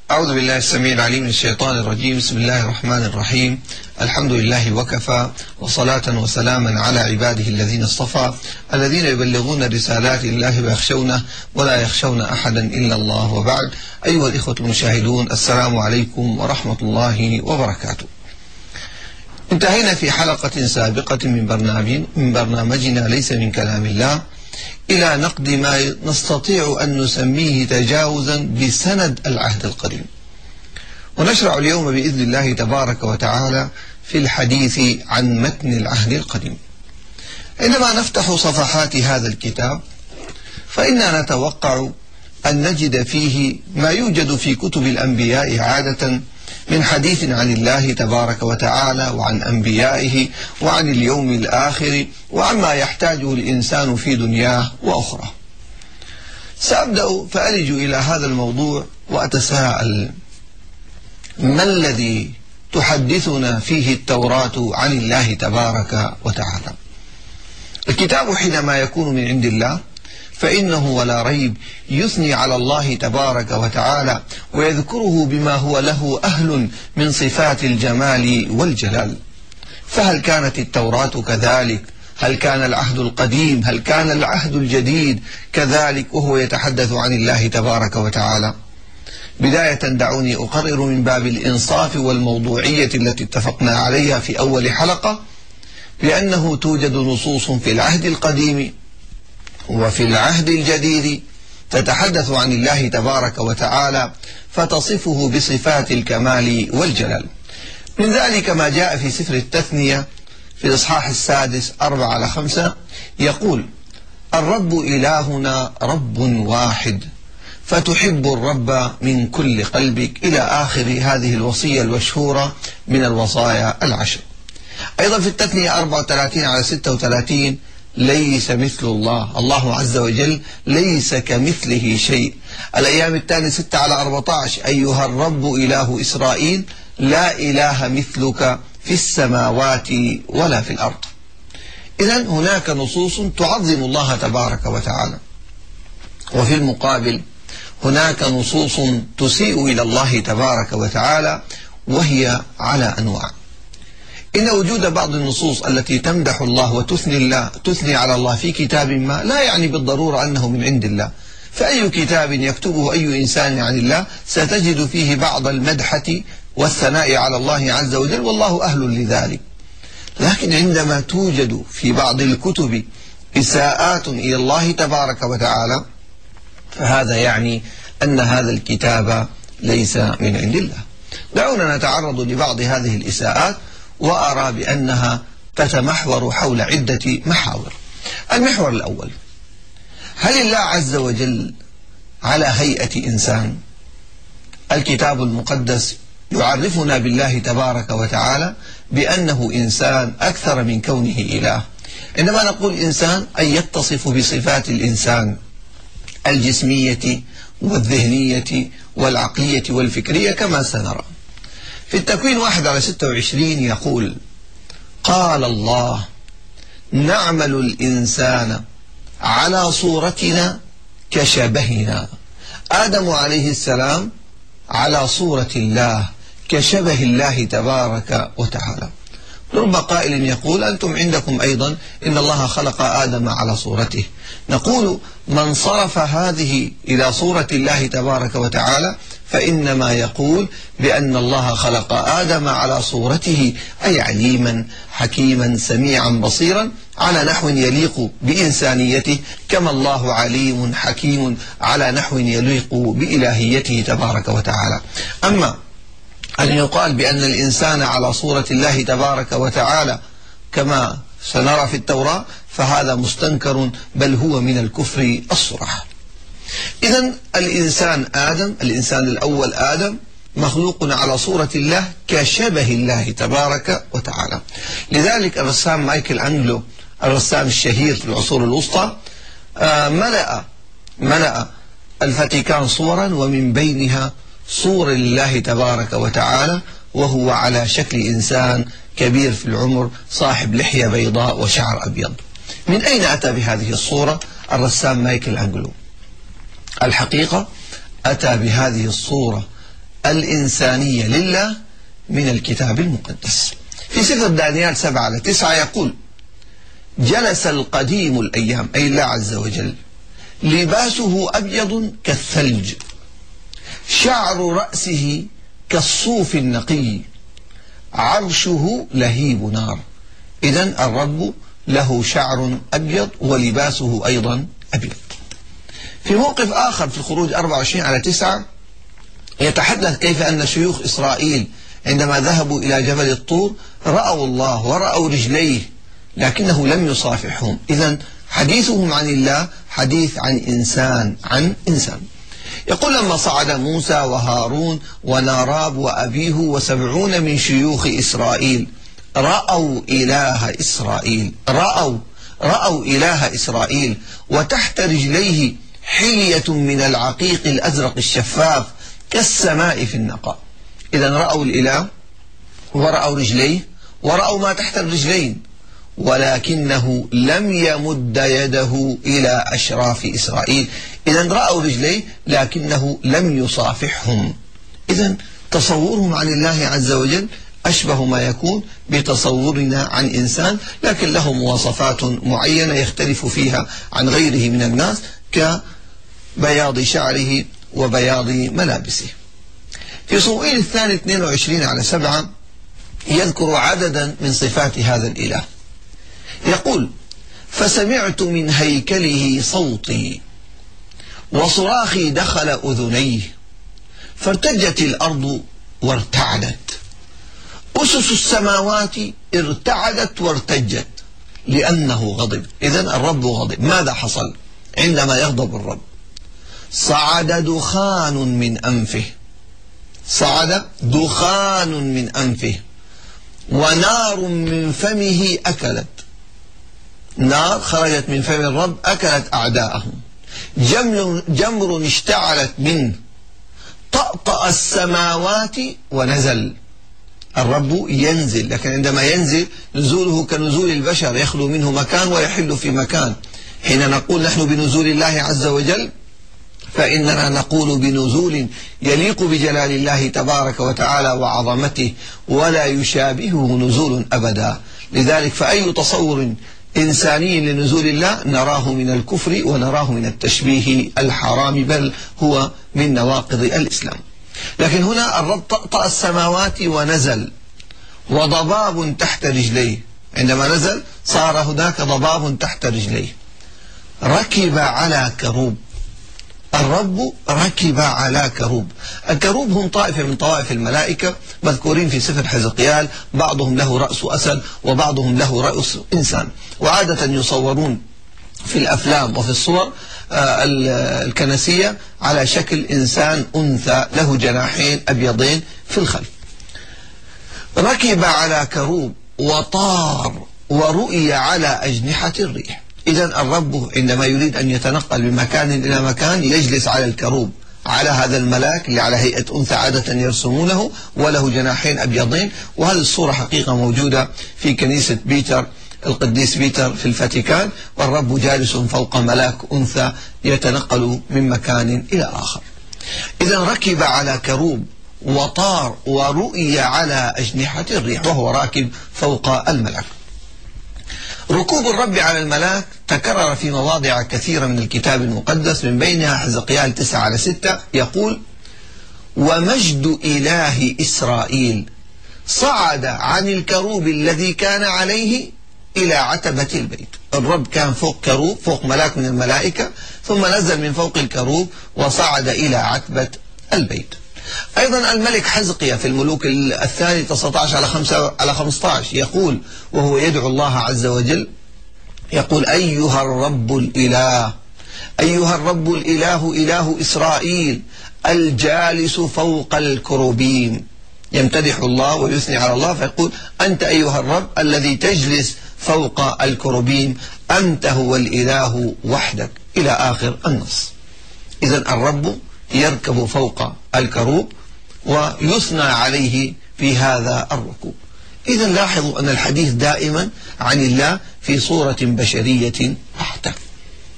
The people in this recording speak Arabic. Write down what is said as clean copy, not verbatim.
أعوذ بالله السميع العليم من الشيطان الرجيم. بسم الله الرحمن الرحيم. الحمد لله وكفى، وصلاة وسلاما على عباده الذين اصطفى، الذين يبلغون رسالات الله ويخشونه ولا يخشون أحدا إلا الله، وبعد. أيها الإخوة المشاهدون، السلام عليكم ورحمة الله وبركاته. انتهينا في حلقة سابقة من برنامجنا ليس من كلام الله إلى نقد ما نستطيع أن نسميه تجاوزا بسند العهد القديم، ونشرع اليوم بإذن الله تبارك وتعالى في الحديث عن متن العهد القديم. عندما نفتح صفحات هذا الكتاب فإننا نتوقع أن نجد فيه ما يوجد في كتب الأنبياء عادة من حديث عن الله تبارك وتعالى وعن أنبيائه وعن اليوم الآخر وعما يحتاجه الإنسان في دنياه وأخرى. سأبدأ فألج إلى هذا الموضوع وأتساءل: ما الذي تحدثنا فيه التوراة عن الله تبارك وتعالى؟ الكتاب حينما يكون من عند الله فإنه ولا ريب يثني على الله تبارك وتعالى ويذكره بما هو له أهل من صفات الجمال والجلال. فهل كانت التوراة كذلك؟ هل كان العهد القديم؟ هل كان العهد الجديد كذلك وهو يتحدث عن الله تبارك وتعالى؟ بداية دعوني أقرر من باب الإنصاف والموضوعية التي اتفقنا عليها في أول حلقة بأنه توجد نصوص في العهد القديم وفي العهد الجديد تتحدث عن الله تبارك وتعالى فتصفه بصفات الكمال والجلال. من ذلك ما جاء في سفر التثنية في الإصحاح 6 4-5 يقول: الرب إلهنا رب واحد فتحب الرب من كل قلبك، إلى آخر هذه الوصية المشهورة من الوصايا العشر. أيضا في التثنية 34-36: ليس مثل الله، الله عز وجل ليس كمثله شيء. الأيام الثانية 6-14: أيها الرب إله إسرائيل لا إله مثلك في السماوات ولا في الأرض. إذن هناك نصوص تعظم الله تبارك وتعالى، وفي المقابل هناك نصوص تسيء إلى الله تبارك وتعالى، وهي على أنواع. إن وجود بعض النصوص التي تمدح الله وتثني على الله في كتاب ما لا يعني بالضرورة أنه من عند الله، فأي كتاب يكتبه أي إنسان عن الله ستجد فيه بعض المدحة والثناء على الله عز وجل، والله أهل لذلك. لكن عندما توجد في بعض الكتب إساءات إلى الله تبارك وتعالى فهذا يعني أن هذا الكتاب ليس من عند الله. دعونا نتعرض لبعض هذه الإساءات، وأرى بأنها تتمحور حول عدة محاور. المحور الأول: هل الله عز وجل على هيئة إنسان؟ الكتاب المقدس يعرفنا بالله تبارك وتعالى بأنه إنسان أكثر من كونه إله. عندما نقول إنسان أي يتصف بصفات الإنسان الجسمية والذهنية والعقلية والفكرية كما سنرى. في التكوين 1-26 يقول: قال الله نعمل الإنسان على صورتنا كشبهنا. آدم عليه السلام على صورة الله كشبه الله تبارك وتعالى. رب قائل يقول: أنتم عندكم أيضا إن الله خلق آدم على صورته. نقول: من صرف هذه إلى صورة الله تبارك وتعالى فإنما يقول بأن الله خلق آدم على صورته، أي عليما حكيما سميعا بصيرا على نحو يليق بإنسانيته، كما الله عليم حكيم على نحو يليق بإلهيته تبارك وتعالى. أما أن يقال بأن الإنسان على صورة الله تبارك وتعالى كما سنرى في التوراة فهذا مستنكر، بل هو من الكفر الصرح. إذن الإنسان آدم، الإنسان الأول آدم، مخلوق على صورة الله كشبه الله تبارك وتعالى. لذلك الرسام مايكل أنجلو، الرسام الشهير في العصور الوسطى، ملأ الفاتيكان صورا، ومن بينها صورة لله تبارك وتعالى وهو على شكل إنسان كبير في العمر صاحب لحية بيضاء وشعر أبيض. من أين أتى بهذه الصورة الرسام مايكل أنجلو؟ الحقيقة أتى بهذه الصورة الإنسانية لله من الكتاب المقدس. في سفر دانيال 7-9 يقول: جلس القديم الأيام، أي الله عز وجل، لباسه أبيض كالثلج، شعر رأسه كالصوف النقي، عرشه لهيب نار. إذن الرب له شعر أبيض ولباسه أيضا أبيض. في موقف آخر في الخروج 24-9 يتحدث كيف أن شيوخ إسرائيل عندما ذهبوا إلى جبل الطور رأوا الله ورأوا رجليه لكنه لم يصافحهم. إذن حديثهم عن الله حديث عن إنسان. يقول: لما صعد موسى وهارون وناراب وأبيه و70 من شيوخ إسرائيل رأوا إله إسرائيل، رأوا إله إسرائيل، وتحت رجليه حلية من العقيق الأزرق الشفاف كالسماء في النقاء. إذن رأوا الإله ورأوا رجليه ورأوا ما تحت الرجلين، ولكنه لم يمد يده إلى أشراف إسرائيل. إذن رأوا رجليه لكنه لم يصافحهم. إذن تصورهم عن الله عز وجل أشبه ما يكون بتصورنا عن إنسان، لكن له مواصفات معينة يختلف فيها عن غيره من الناس، كبياض شعره وبياض ملابسه. في صموئيل الثاني 22-7 يذكر عددا من صفات هذا الإله. يقول: فسمعت من هيكله صوتي وصراخي دخل أذنيه، فارتجت الأرض وارتعدت، أسس السماوات ارتعدت وارتجت لأنه غضب. إذن الرب غضب. ماذا حصل عندما يغضب الرب؟ صعد دخان من أنفه، صعد دخان من أنفه، ونار من فمه أكلت، نار خرجت من فم الرب أكلت أعداءهم، جمر اشتعلت منه، طأطأ السماوات ونزل. الرب ينزل، لكن عندما ينزل نزوله كنزول البشر، يخلو منه مكان ويحل في مكان. حين نقول نحن بنزول الله عز وجل فإننا نقول بنزول يليق بجلال الله تبارك وتعالى وعظمته، ولا يشابهه نزول أبدا. لذلك فأي تصور إنساني لنزول الله نراه من الكفر ونراه من التشبيه الحرام، بل هو من نواقض الإسلام. لكن هنا الرب طأطأ السماوات ونزل، وضباب تحت رجليه. عندما نزل صار هناك ضباب تحت رجليه. ركب على كروب، الرب ركب على كروب. الكروب هم طائفة من طوائف الملائكة مذكورين في سفر حزقيال، بعضهم له رأس أسد وبعضهم له رأس إنسان، وعادة يصورون في الأفلام وفي الصور الكنسية على شكل إنسان أنثى له جناحين أبيضين في الخلف. ركب على كروب وطار ورؤي على أجنحة الريح. إذن الرب عندما يريد أن يتنقل من مكان إلى مكان يجلس على الكروب، على هذا الملاك اللي على هيئة أنثى عادة يرسمونه، وله جناحين أبيضين. وهذه الصورة حقيقة موجودة في كنيسة بيتر، القديس بيتر في الفاتيكان، والرب جالس فوق ملاك أنثى يتنقل من مكان إلى آخر. إذن ركب على كروب وطار ورؤي على أجنحة الريح، وهو راكب فوق الملاك. ركوب الرب على الملاك تكرر في مواضع كثيرة من الكتاب المقدس، من بينها حزقيال 9-6 يقول: ومجد إله إسرائيل صعد عن الكروب الذي كان عليه إلى عتبة البيت. الرب كان فوق كروب، فوق ملاك من الملائكة، ثم نزل من فوق الكروب وصعد إلى عتبة البيت. أيضا الملك حزقيا في الملوك الثاني 19-15 يقول وهو يدعو الله عز وجل، يقول: أيها الرب الإله، أيها الرب الإله، إله إسرائيل الجالس فوق الكروبيم. يمتدح الله ويثني على الله فيقول: أنت أيها الرب الذي تجلس فوق الكروبيم، أنت هو الإله وحدك، إلى آخر النص. إذن الرب يركب فوق الكروب ويثنى عليه في هذا الركوب. إذن لاحظوا أن الحديث دائما عن الله في صورة بشرية بحتة.